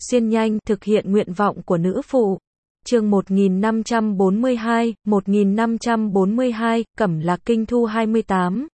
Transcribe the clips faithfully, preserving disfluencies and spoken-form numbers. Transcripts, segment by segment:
xuyên nhanh, thực hiện nguyện vọng của nữ phụ. Chương một nghìn năm trăm bốn mươi hai, một nghìn năm trăm bốn mươi hai, Cẩm Lạc Kinh Thu hai mươi tám.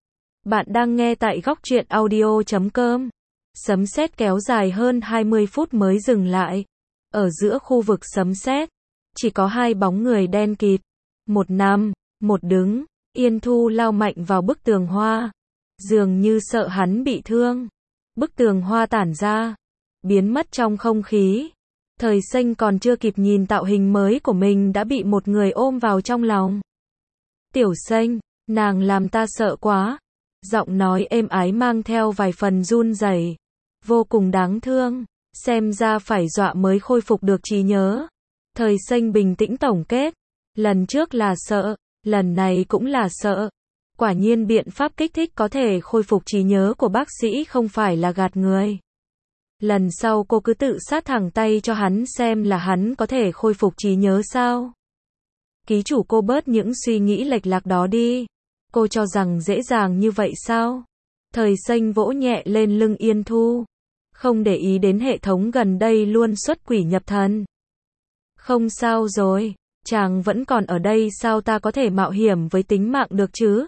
Bạn đang nghe tại góc truyện audio chấm com. Sấm sét kéo dài hơn hai mươi phút mới dừng lại. Ở giữa khu vực sấm sét, chỉ có hai bóng người đen kịt. Một nằm, một đứng. Yên Thu lao mạnh vào bức tường hoa. Dường như sợ hắn bị thương. Bức tường hoa tản ra, biến mất trong không khí. Thời Xanh còn chưa kịp nhìn tạo hình mới của mình đã bị một người ôm vào trong lòng. Tiểu Xanh, nàng làm ta sợ quá. Giọng nói êm ái mang theo vài phần run rẩy, vô cùng đáng thương. Xem ra phải dọa mới khôi phục được trí nhớ. Thời Xanh bình tĩnh tổng kết. Lần trước là sợ, lần này cũng là sợ. Quả nhiên biện pháp kích thích có thể khôi phục trí nhớ của bác sĩ không phải là gạt người. Lần sau cô cứ tự sát thẳng tay cho hắn xem là hắn có thể khôi phục trí nhớ sao. Ký chủ, cô bớt những suy nghĩ lệch lạc đó đi. Cô cho rằng dễ dàng như vậy sao? Thời Xanh vỗ nhẹ lên lưng Yên Thu. Không để ý đến hệ thống gần đây luôn xuất quỷ nhập thần. Không sao rồi, chàng vẫn còn ở đây sao, ta có thể mạo hiểm với tính mạng được chứ?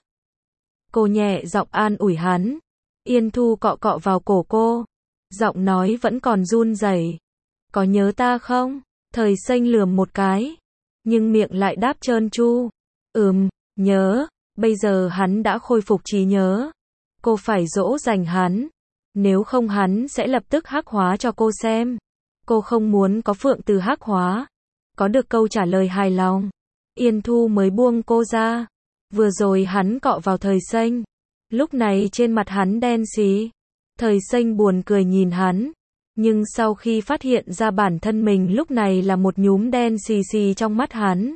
Cô nhẹ giọng an ủi hắn. Yên Thu cọ cọ vào cổ cô. Giọng nói vẫn còn run rẩy. Có nhớ ta không? Thời Xanh lườm một cái. Nhưng miệng lại đáp trơn tru. Ừm, nhớ. Bây giờ hắn đã khôi phục trí nhớ. Cô phải dỗ dành hắn. Nếu không hắn sẽ lập tức hắc hóa cho cô xem. Cô không muốn có Phượng Từ hắc hóa. Có được câu trả lời hài lòng, Yên Thu mới buông cô ra. Vừa rồi hắn cọ vào Thời Xanh. Lúc này trên mặt hắn đen xì. Thời Xanh buồn cười nhìn hắn. Nhưng sau khi phát hiện ra bản thân mình lúc này là một nhúm đen xì xì trong mắt hắn.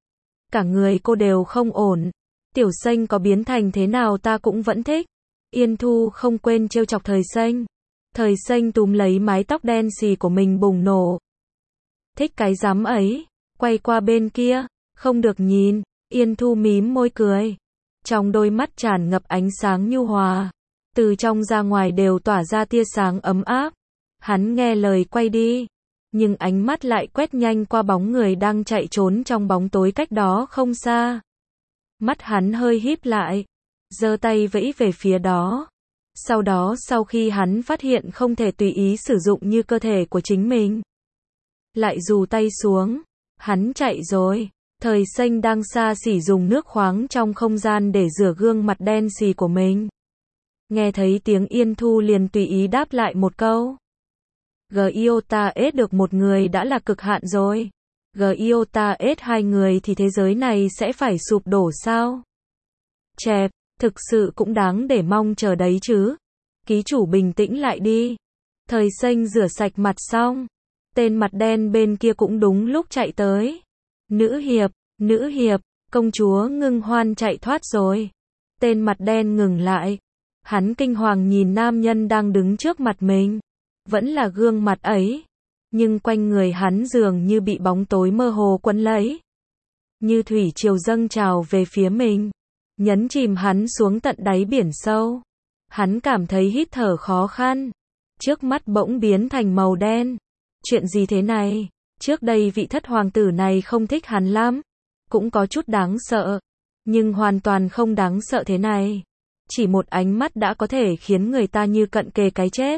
Cả người cô đều không ổn. Tiểu Xanh có biến thành thế nào ta cũng vẫn thích. Yên Thu không quên trêu chọc Thời Xanh. Thời Xanh túm lấy mái tóc đen xì của mình bùng nổ. Thích cái rắm ấy. Quay qua bên kia. Không được nhìn. Yên Thu mím môi cười. Trong đôi mắt tràn ngập ánh sáng nhu hòa. Từ trong ra ngoài đều tỏa ra tia sáng ấm áp. Hắn nghe lời quay đi. Nhưng ánh mắt lại quét nhanh qua bóng người đang chạy trốn trong bóng tối cách đó không xa. Mắt hắn hơi híp lại. Giơ tay vẫy về phía đó. Sau đó sau khi hắn phát hiện không thể tùy ý sử dụng như cơ thể của chính mình, lại giù tay xuống. Hắn chạy rồi. Thời Xanh đang xa xỉ dùng nước khoáng trong không gian để rửa gương mặt đen xì của mình. Nghe thấy tiếng Yên Thu liền tùy ý đáp lại một câu. Giota S được một người đã là cực hạn rồi. Giota S hai người thì thế giới này sẽ phải sụp đổ sao? Chẹp, thực sự cũng đáng để mong chờ đấy chứ. Ký chủ bình tĩnh lại đi. Thời Xanh rửa sạch mặt xong. Tên mặt đen bên kia cũng đúng lúc chạy tới. Nữ hiệp, nữ hiệp, công chúa Ngưng Hoan chạy thoát rồi. Tên mặt đen ngừng lại. Hắn kinh hoàng nhìn nam nhân đang đứng trước mặt mình. Vẫn là gương mặt ấy. Nhưng quanh người hắn dường như bị bóng tối mơ hồ quấn lấy. Như thủy triều dâng trào về phía mình. Nhấn chìm hắn xuống tận đáy biển sâu. Hắn cảm thấy hít thở khó khăn. Trước mắt bỗng biến thành màu đen. Chuyện gì thế này? Trước đây vị thất hoàng tử này không thích hắn lắm. Cũng có chút đáng sợ. Nhưng hoàn toàn không đáng sợ thế này. Chỉ một ánh mắt đã có thể khiến người ta như cận kề cái chết.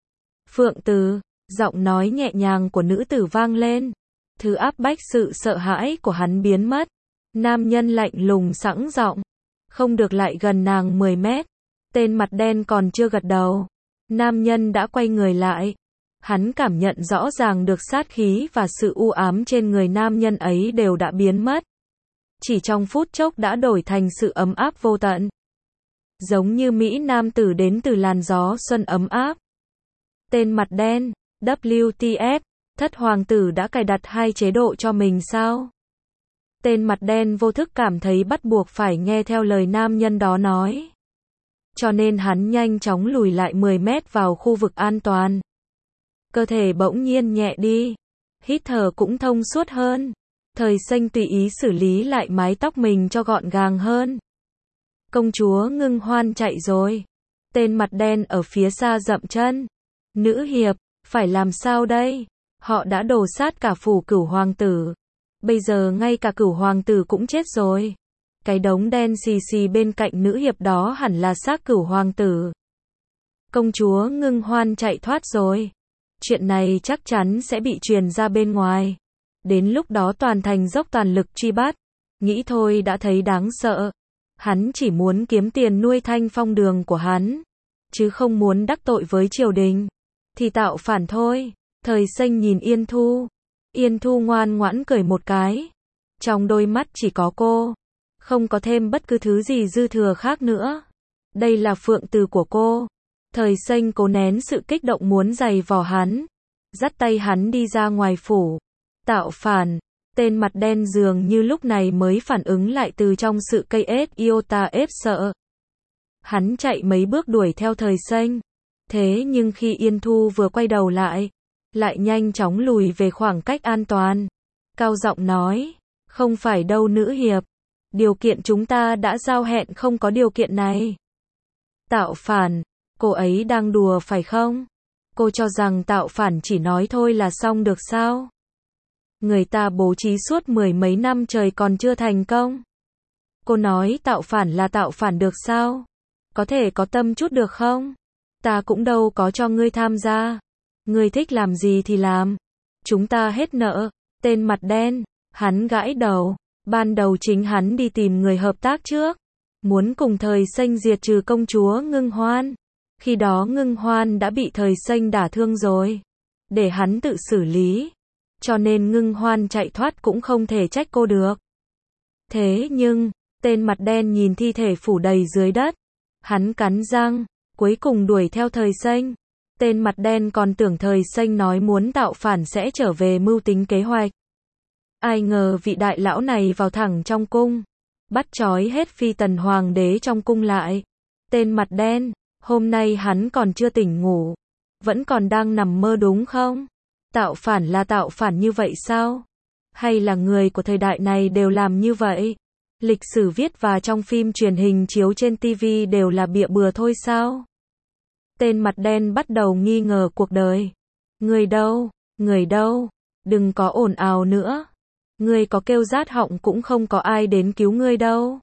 Phượng Từ, giọng nói nhẹ nhàng của nữ tử vang lên. Thứ áp bách sự sợ hãi của hắn biến mất. Nam nhân lạnh lùng sẵn giọng. Không được lại gần nàng mười mét. Tên mặt đen còn chưa gật đầu. Nam nhân đã quay người lại. Hắn cảm nhận rõ ràng được sát khí và sự u ám trên người nam nhân ấy đều đã biến mất. Chỉ trong phút chốc đã đổi thành sự ấm áp vô tận. Giống như Mỹ nam tử đến từ làn gió xuân ấm áp. Tên mặt đen, W T F, thất hoàng tử đã cài đặt hai chế độ cho mình sao? Tên mặt đen vô thức cảm thấy bắt buộc phải nghe theo lời nam nhân đó nói. Cho nên hắn nhanh chóng lùi lại mười mét vào khu vực an toàn. Cơ thể bỗng nhiên nhẹ đi. Hít thở cũng thông suốt hơn. Thời Xanh tùy ý xử lý lại mái tóc mình cho gọn gàng hơn. Công chúa Ngưng Hoan chạy rồi. Tên mặt đen ở phía xa dậm chân. Nữ hiệp, Phải làm sao đây? Họ đã đổ sát cả phủ Cửu hoàng tử. Bây giờ ngay cả Cửu hoàng tử cũng chết rồi. Cái đống đen xì xì bên cạnh nữ hiệp đó hẳn là xác Cửu hoàng tử. Công chúa Ngưng Hoan chạy thoát rồi. Chuyện này chắc chắn sẽ bị truyền ra bên ngoài. Đến lúc đó toàn thành dốc toàn lực truy bắt. Nghĩ thôi đã thấy đáng sợ. Hắn chỉ muốn kiếm tiền nuôi Thanh Phong đường của hắn, chứ không muốn đắc tội với triều đình. Thì tạo phản thôi. Thời Xanh nhìn Yên Thu. Yên Thu ngoan ngoãn cười một cái. Trong đôi mắt chỉ có cô. Không có thêm bất cứ thứ gì dư thừa khác nữa. Đây là phượng từ của cô. Thời Xanh cố nén sự kích động muốn giày vò hắn. Dắt tay hắn đi ra ngoài phủ. Tạo phản. Tên mặt đen dường như lúc này mới phản ứng lại từ trong sự cây ết iota ép sợ. Hắn chạy mấy bước đuổi theo Thời Xanh. Thế nhưng khi Yên Thu vừa quay đầu lại, lại nhanh chóng lùi về khoảng cách an toàn. Cao giọng nói, không phải đâu nữ hiệp. Điều kiện chúng ta đã giao hẹn không có điều kiện này. Tạo phản, cô ấy đang đùa phải không? Cô cho rằng tạo phản chỉ nói thôi là xong được sao? Người ta bố trí suốt mười mấy năm trời còn chưa thành công. Cô nói tạo phản là tạo phản được sao? Có thể có tâm chút được không? Ta cũng đâu có cho ngươi tham gia. Ngươi thích làm gì thì làm. Chúng ta hết nợ. Tên mặt đen, hắn gãi đầu. Ban đầu chính hắn đi tìm người hợp tác trước. Muốn cùng Thời Xanh diệt trừ công chúa Ngưng Hoan. Khi đó Ngưng Hoan đã bị Thời Xanh đả thương rồi. Để hắn tự xử lý. Cho nên Ngưng Hoan chạy thoát cũng không thể trách cô được. Thế nhưng, tên mặt đen nhìn thi thể phủ đầy dưới đất. Hắn cắn răng, cuối cùng đuổi theo Thời Xanh. Tên mặt đen còn tưởng Thời Xanh nói muốn tạo phản sẽ trở về mưu tính kế hoạch. Ai ngờ vị đại lão này vào thẳng trong cung. Bắt trói hết phi tần hoàng đế trong cung lại. Tên mặt đen, hôm nay hắn còn chưa tỉnh ngủ. Vẫn còn đang nằm mơ đúng không? Tạo phản là tạo phản như vậy sao? Hay là người của thời đại này đều làm như vậy? Lịch sử viết và trong phim truyền hình chiếu trên ti vi đều là bịa bừa thôi sao? Tên mặt đen bắt đầu nghi ngờ cuộc đời. Người đâu? Người đâu? Đừng có ồn ào nữa. Ngươi có kêu rát họng cũng không có ai đến cứu ngươi đâu.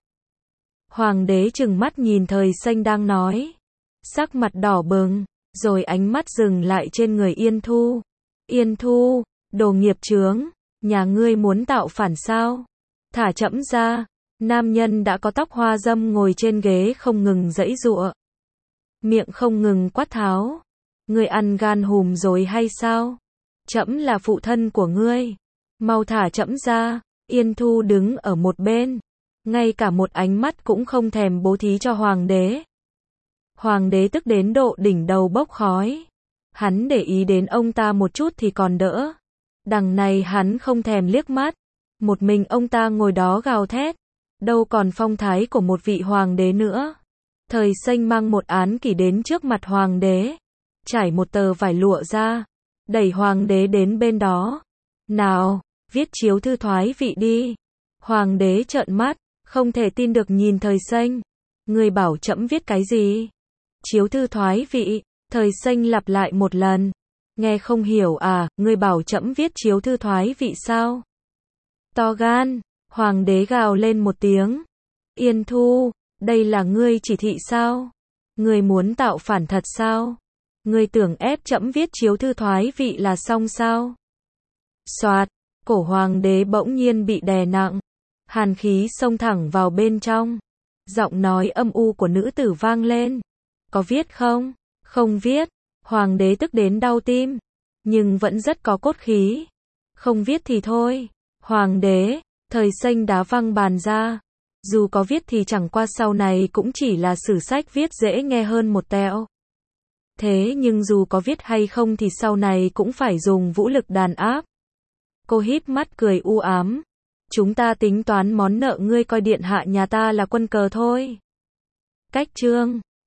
Hoàng đế trừng mắt nhìn Thời Xanh đang nói. Sắc mặt đỏ bừng, rồi ánh mắt dừng lại trên người Yên Thu. Yên Thu, đồ nghiệp chướng, nhà ngươi muốn tạo phản sao? Thả trẫm ra. Nam nhân đã có tóc hoa dâm ngồi trên ghế không ngừng giãy giụa. Miệng không ngừng quát tháo. Ngươi ăn gan hùm rồi hay sao? Trẫm là phụ thân của ngươi. Mau thả trẫm ra. Yên Thu đứng ở một bên. Ngay cả một ánh mắt cũng không thèm bố thí cho hoàng đế. Hoàng đế tức đến độ đỉnh đầu bốc khói. Hắn để ý đến ông ta một chút thì còn đỡ. Đằng này hắn không thèm liếc mắt. Một mình ông ta ngồi đó gào thét. Đâu còn phong thái của một vị hoàng đế nữa. Thời Xanh mang một án kỷ đến trước mặt hoàng đế. Trải một tờ vải lụa ra. Đẩy hoàng đế đến bên đó. Nào, viết chiếu thư thoái vị đi. Hoàng đế trợn mắt, không thể tin được nhìn Thời Xanh. Người bảo trẫm viết cái gì? Chiếu thư thoái vị. Thời Xanh lặp lại một lần. Nghe không hiểu à, người bảo trẫm viết chiếu thư thoái vị sao? To gan, hoàng đế gào lên một tiếng. Yên Thu, đây là ngươi chỉ thị sao? Ngươi muốn tạo phản thật sao? Ngươi tưởng ép trẫm viết chiếu thư thoái vị là xong sao? Soạt, cổ hoàng đế bỗng nhiên bị đè nặng. Hàn khí xông thẳng vào bên trong. Giọng nói âm u của nữ tử vang lên. Có viết không? Không viết. Hoàng đế tức đến đau tim. Nhưng vẫn rất có cốt khí. Không viết thì thôi. Hoàng đế, Thời Xanh đá văng bàn ra. Dù có viết thì chẳng qua sau này cũng chỉ là sử sách viết dễ nghe hơn một tẹo. Thế nhưng dù có viết hay không thì sau này cũng phải dùng vũ lực đàn áp. Cô híp mắt cười u ám. Chúng ta tính toán món nợ ngươi coi điện hạ nhà ta là quân cờ thôi. Cách chương